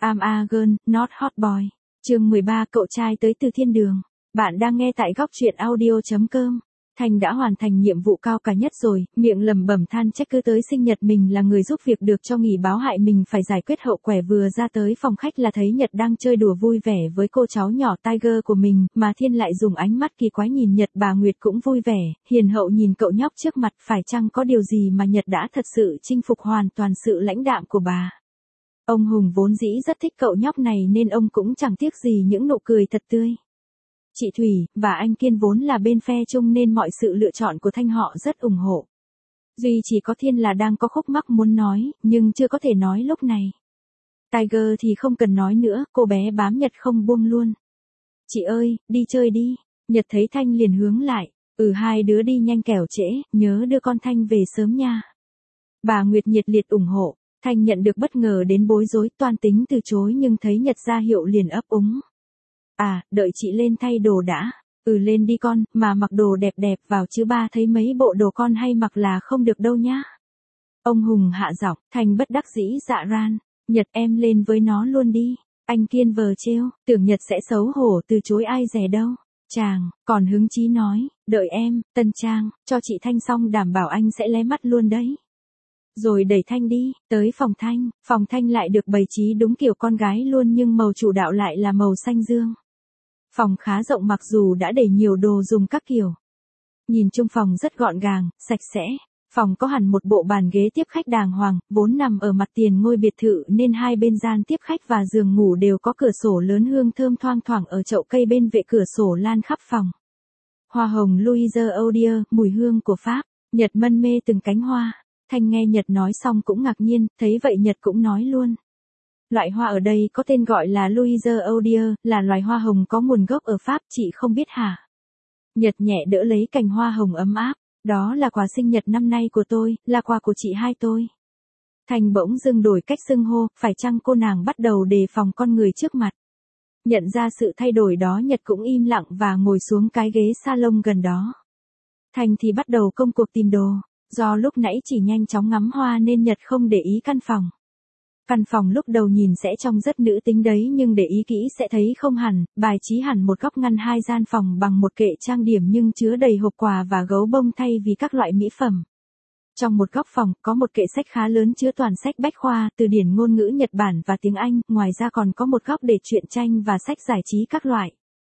I'm a girl, not hot boy. Chương 13, cậu trai tới từ thiên đường. Bạn đang nghe tại góc truyện audio.com. Thành đã hoàn thành nhiệm vụ cao cả nhất rồi, miệng lẩm bẩm than trách cứ tới sinh nhật mình là người giúp việc được cho nghỉ báo hại mình phải giải quyết hậu quẻ. Vừa ra tới phòng khách là thấy Nhật đang chơi đùa vui vẻ với cô cháu nhỏ Tiger của mình, mà Thiên lại dùng ánh mắt kỳ quái nhìn Nhật. Bà Nguyệt cũng vui vẻ, hiền hậu nhìn cậu nhóc trước mặt, phải chăng có điều gì mà Nhật đã thật sự chinh phục hoàn toàn sự lãnh đạm của bà. Ông Hùng vốn dĩ rất thích cậu nhóc này nên ông cũng chẳng tiếc gì những nụ cười thật tươi. Chị Thủy và anh Kiên vốn là bên phe chung nên mọi sự lựa chọn của Thanh họ rất ủng hộ. Duy chỉ có Thiên là đang có khúc mắc muốn nói, nhưng chưa có thể nói lúc này. Tiger thì không cần nói nữa, cô bé bám Nhật không buông luôn. Chị ơi, đi chơi đi. Nhật thấy Thanh liền hướng lại. Hai đứa đi nhanh kẻo trễ, nhớ đưa con Thanh về sớm nha. Bà Nguyệt nhiệt liệt ủng hộ. Thanh nhận được bất ngờ đến bối rối, toan tính từ chối nhưng thấy Nhật ra hiệu liền ấp úng. Đợi chị lên thay đồ đã. Lên đi con, mà mặc đồ đẹp đẹp vào chứ ba thấy mấy bộ đồ con hay mặc là không được đâu nhá. Ông Hùng hạ giọng, Thanh bất đắc dĩ dạ ran. Nhật em lên với nó luôn đi. Anh Kiên vờ trêu, tưởng Nhật sẽ xấu hổ từ chối ai dè đâu. Chàng, còn hứng chí nói, đợi em, Tân Trang, cho chị Thanh xong đảm bảo anh sẽ lé mắt luôn đấy. Rồi đẩy Thanh đi, tới phòng Thanh lại được bày trí đúng kiểu con gái luôn nhưng màu chủ đạo lại là màu xanh dương. Phòng khá rộng mặc dù đã để nhiều đồ dùng các kiểu. Nhìn chung phòng rất gọn gàng, sạch sẽ. Phòng có hẳn một bộ bàn ghế tiếp khách đàng hoàng, vốn nằm ở mặt tiền ngôi biệt thự nên hai bên gian tiếp khách và giường ngủ đều có cửa sổ lớn, hương thơm thoang thoảng ở chậu cây bên vệ cửa sổ lan khắp phòng. Hoa hồng Louise Odier, mùi hương của Pháp. Nhật mân mê từng cánh hoa. Thanh nghe Nhật nói xong cũng ngạc nhiên, thấy vậy Nhật cũng nói luôn. Loại hoa ở đây có tên gọi là Louise Odier, là loài hoa hồng có nguồn gốc ở Pháp, chị không biết hả? Nhật nhẹ đỡ lấy cành hoa hồng ấm áp, đó là quà sinh nhật năm nay của tôi, là quà của chị hai tôi. Thanh bỗng dưng đổi cách xưng hô, phải chăng cô nàng bắt đầu đề phòng con người trước mặt. Nhận ra sự thay đổi đó Nhật cũng im lặng và ngồi xuống cái ghế salon gần đó. Thanh thì bắt đầu công cuộc tìm đồ. Do lúc nãy chỉ nhanh chóng ngắm hoa nên Nhật không để ý căn phòng. Căn phòng lúc đầu nhìn sẽ trông rất nữ tính đấy nhưng để ý kỹ sẽ thấy không hẳn, bài trí hẳn một góc ngăn hai gian phòng bằng một kệ trang điểm nhưng chứa đầy hộp quà và gấu bông thay vì các loại mỹ phẩm. Trong một góc phòng có một kệ sách khá lớn chứa toàn sách bách khoa, từ điển ngôn ngữ Nhật Bản và tiếng Anh, ngoài ra còn có một góc để truyện tranh và sách giải trí các loại.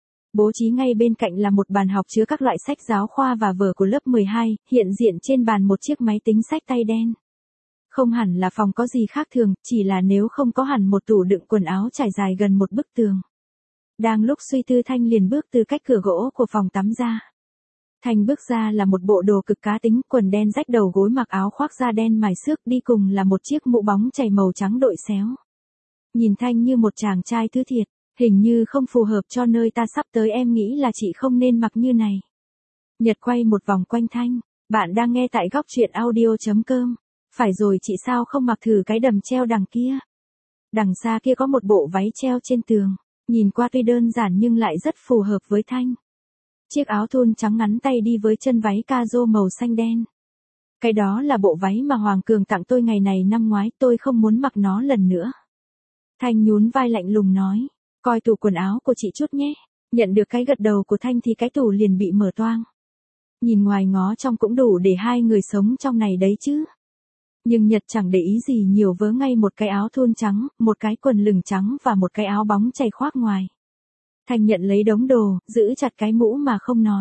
Bố trí ngay bên cạnh là một bàn học chứa các loại sách giáo khoa và vở của lớp 12, hiện diện trên bàn một chiếc máy tính xách tay đen. Không hẳn là phòng có gì khác thường, chỉ là nếu không có hẳn một tủ đựng quần áo trải dài gần một bức tường. Đang lúc suy tư Thanh liền bước từ cách cửa gỗ của phòng tắm ra. Thanh bước ra là một bộ đồ cực cá tính, quần đen rách đầu gối mặc áo khoác da đen mài xước, đi cùng là một chiếc mũ bóng chảy màu trắng đội xéo. Nhìn Thanh như một chàng trai thứ thiệt. Hình như không phù hợp cho nơi ta sắp tới, em nghĩ là chị không nên mặc như này. Nhật quay một vòng quanh Thanh. Bạn đang nghe tại góc truyện audio.com. Phải rồi, chị sao không mặc thử cái đầm treo đằng kia. Đằng xa kia có một bộ váy treo trên tường. Nhìn qua tuy đơn giản nhưng lại rất phù hợp với Thanh. Chiếc áo thun trắng ngắn tay đi với chân váy caro màu xanh đen. Cái đó là bộ váy mà Hoàng Cường tặng tôi ngày này năm ngoái, tôi không muốn mặc nó lần nữa. Thanh nhún vai lạnh lùng nói. Coi tủ quần áo của chị chút nhé. Nhận được cái gật đầu của Thanh thì cái tủ liền bị mở toang. Nhìn ngoài ngó trong cũng đủ để hai người sống trong này đấy chứ. Nhưng Nhật chẳng để ý gì nhiều, vớ ngay một cái áo thun trắng, một cái quần lửng trắng và một cái áo bóng chảy khoác ngoài. Thanh nhận lấy đống đồ, giữ chặt cái mũ mà không nói.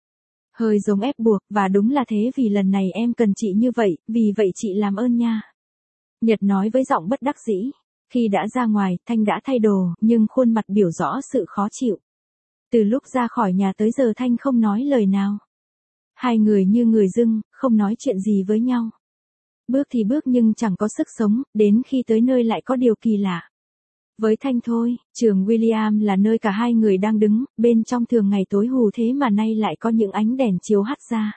Hơi giống ép buộc, và đúng là thế, vì lần này em cần chị như vậy, vì vậy chị làm ơn nha. Nhật nói với giọng bất đắc dĩ. Khi đã ra ngoài, Thanh đã thay đồ, nhưng khuôn mặt biểu rõ sự khó chịu. Từ lúc ra khỏi nhà tới giờ Thanh không nói lời nào. Hai người như người dưng, không nói chuyện gì với nhau. Bước thì bước nhưng chẳng có sức sống, đến khi tới nơi lại có điều kỳ lạ. Với Thanh thôi, trường William là nơi cả hai người đang đứng, bên trong thường ngày tối hù thế mà nay lại có những ánh đèn chiếu hắt ra.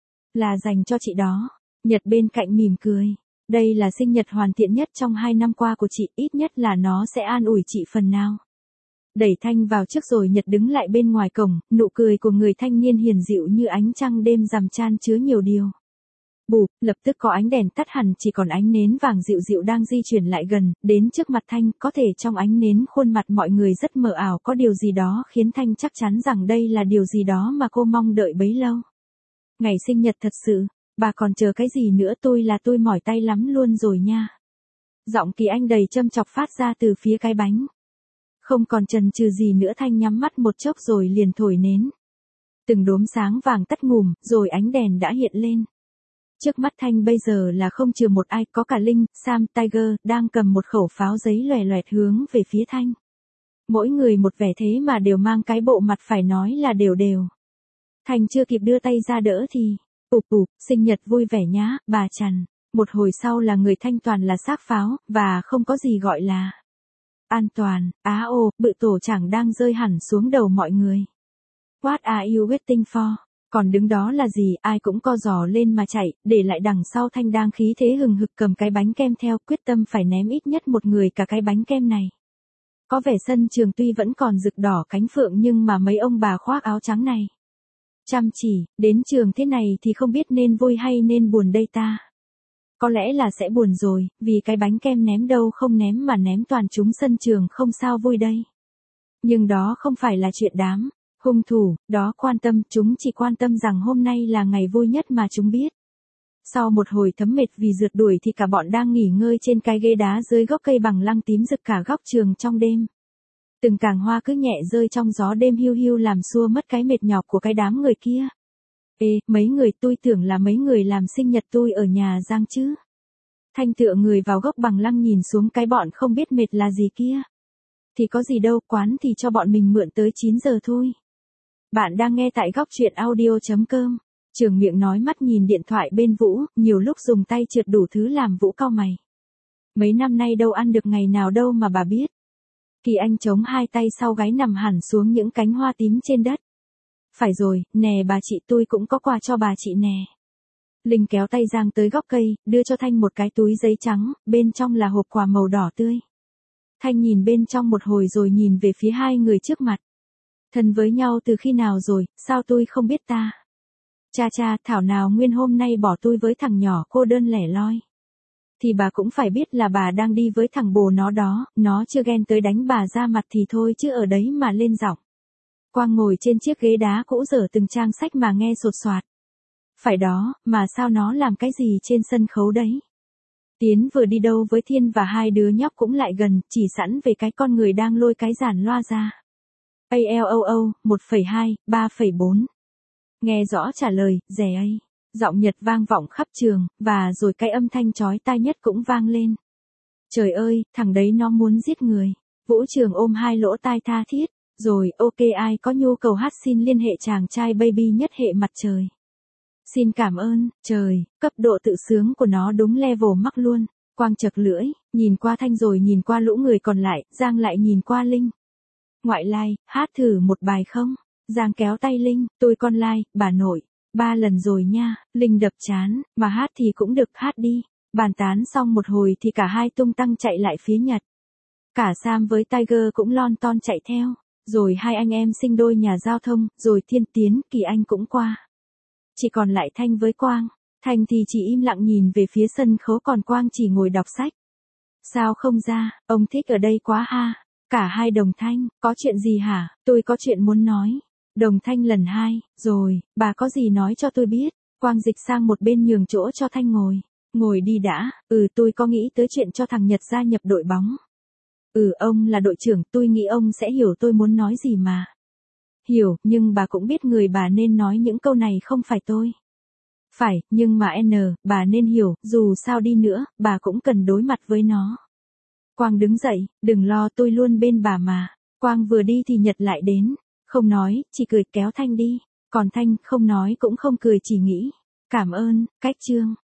Là dành cho chị đó. Nhật bên cạnh mỉm cười. Đây là sinh nhật hoàn thiện nhất trong 2 năm qua của chị, ít nhất là nó sẽ an ủi chị phần nào. Đẩy Thanh vào trước rồi Nhật đứng lại bên ngoài cổng, nụ cười của người thanh niên hiền dịu như ánh trăng đêm rằm chan chứa nhiều điều. Bụp, lập tức có ánh đèn tắt hẳn, chỉ còn ánh nến vàng dịu dịu đang di chuyển lại gần, đến trước mặt Thanh, có thể trong ánh nến khuôn mặt mọi người rất mờ ảo, có điều gì đó khiến Thanh chắc chắn rằng đây là điều gì đó mà cô mong đợi bấy lâu. Ngày sinh nhật thật sự, bà còn chờ cái gì nữa, tôi mỏi tay lắm luôn rồi nha. Giọng Kỳ Anh đầy châm chọc phát ra từ phía cái bánh. Không còn chần chừ gì nữa, Thanh nhắm mắt một chốc rồi liền thổi nến. Từng đốm sáng vàng tắt ngùm, rồi ánh đèn đã hiện lên. Trước mắt Thanh bây giờ là không trừ một ai, có cả Linh, Sam, Tiger, đang cầm một khẩu pháo giấy loè loẹt hướng về phía Thanh. Mỗi người một vẻ thế mà đều mang cái bộ mặt phải nói là đều đều. Thanh chưa kịp đưa tay ra đỡ thì, sinh nhật vui vẻ nhá, bà Trần. Một hồi sau là người Thanh toàn là xác pháo, và không có gì gọi là an toàn. Bự tổ chẳng đang rơi hẳn xuống đầu mọi người. What are you waiting for? Còn đứng đó là gì, ai cũng co giò lên mà chạy, để lại đằng sau Thanh đang khí thế hừng hực cầm cái bánh kem theo, quyết tâm phải ném ít nhất một người cả cái bánh kem này. Có vẻ sân trường tuy vẫn còn rực đỏ cánh phượng nhưng mà mấy ông bà khoác áo trắng này chăm chỉ, đến trường thế này thì không biết nên vui hay nên buồn đây ta. Có lẽ là sẽ buồn rồi, vì cái bánh kem ném đâu không ném mà ném toàn chúng sân trường không sao vui đây. Nhưng đó không phải là chuyện đám hung thủ, đó quan tâm, chúng chỉ quan tâm rằng hôm nay là ngày vui nhất mà chúng biết. Sau một hồi thấm mệt vì rượt đuổi thì cả bọn đang nghỉ ngơi trên cái ghế đá dưới gốc cây bằng lăng tím rực cả góc trường trong đêm. Từng càng hoa cứ nhẹ rơi trong gió đêm hiu hiu làm xua mất cái mệt nhọc của cái đám người kia. Ê, mấy người, tôi tưởng là mấy người làm sinh nhật tôi ở nhà Giang chứ. Thanh tựa người vào gốc bằng lăng nhìn xuống cái bọn không biết mệt là gì kia. Thì có gì đâu, quán thì cho bọn mình mượn tới 9 giờ thôi. Bạn đang nghe tại góc truyện audio.com. Trường miệng nói mắt nhìn điện thoại bên Vũ, nhiều lúc dùng tay trượt đủ thứ làm Vũ cau mày. Mấy năm nay đâu ăn được ngày nào đâu mà bà biết. Kỳ Anh chống hai tay sau gáy nằm hẳn xuống những cánh hoa tím trên đất. Phải rồi, nè bà chị, tôi cũng có quà cho bà chị nè. Linh kéo tay Giang tới góc cây, đưa cho Thanh một cái túi giấy trắng, bên trong là hộp quà màu đỏ tươi. Thanh nhìn bên trong một hồi rồi nhìn về phía hai người trước mặt. Thân với nhau từ khi nào rồi, sao tôi không biết ta? Cha, thảo nào nguyên hôm nay bỏ tôi với thằng nhỏ cô đơn lẻ loi. Thì bà cũng phải biết là bà đang đi với thằng bồ nó đó, nó chưa ghen tới đánh bà ra mặt thì thôi chứ ở đấy mà lên giọng. Quang ngồi trên chiếc ghế đá cũ dở từng trang sách mà nghe sột soạt. Phải đó, mà sao nó làm cái gì trên sân khấu đấy? Tiến vừa đi đâu với Thiên và hai đứa nhóc cũng lại gần, chỉ sẵn về cái con người đang lôi cái giàn loa ra. ALOO, 1,2, 3,4. Nghe rõ trả lời, rẻ ấy. Giọng Nhật vang vọng khắp trường, và rồi cái âm thanh chói tai nhất cũng vang lên. Trời ơi, thằng đấy nó muốn giết người. Vũ Trường ôm hai lỗ tai tha thiết. Rồi, ok, ai có nhu cầu hát xin liên hệ chàng trai baby nhất hệ mặt trời. Xin cảm ơn, trời, cấp độ tự sướng của nó đúng level mắc luôn. Quang chật lưỡi, nhìn qua Thanh rồi nhìn qua lũ người còn lại, Giang lại nhìn qua Linh. Ngoại lai, hát thử một bài không? Giang kéo tay Linh, tôi con lai, bà nội. 3 lần rồi nha, Linh đập chán, mà hát thì cũng được, hát đi. Bàn tán xong một hồi thì cả hai tung tăng chạy lại phía Nhật. Cả Sam với Tiger cũng lon ton chạy theo. Rồi hai anh em sinh đôi nhà giao thông, rồi Thiên Tiến, Kỳ Anh cũng qua. Chỉ còn lại Thanh với Quang. Thanh thì chỉ im lặng nhìn về phía sân khấu, còn Quang chỉ ngồi đọc sách. Sao không ra, ông thích ở đây quá ha. Cả hai đồng thanh, có chuyện gì hả, tôi có chuyện muốn nói. Đồng thanh lần hai, rồi, bà có gì nói cho tôi biết. Quang dịch sang một bên nhường chỗ cho Thanh ngồi. Ngồi đi đã, tôi có nghĩ tới chuyện cho thằng Nhật gia nhập đội bóng. Ông là đội trưởng, tôi nghĩ ông sẽ hiểu tôi muốn nói gì mà. Hiểu, nhưng bà cũng biết người bà nên nói những câu này không phải tôi. Phải, nhưng mà bà nên hiểu, dù sao đi nữa, bà cũng cần đối mặt với nó. Quang đứng dậy, đừng lo, tôi luôn bên bà mà. Quang vừa đi thì Nhật lại đến. Không nói, chỉ cười kéo Thanh đi. Còn Thanh không nói cũng không cười, chỉ nghĩ. Cảm ơn, cách trương.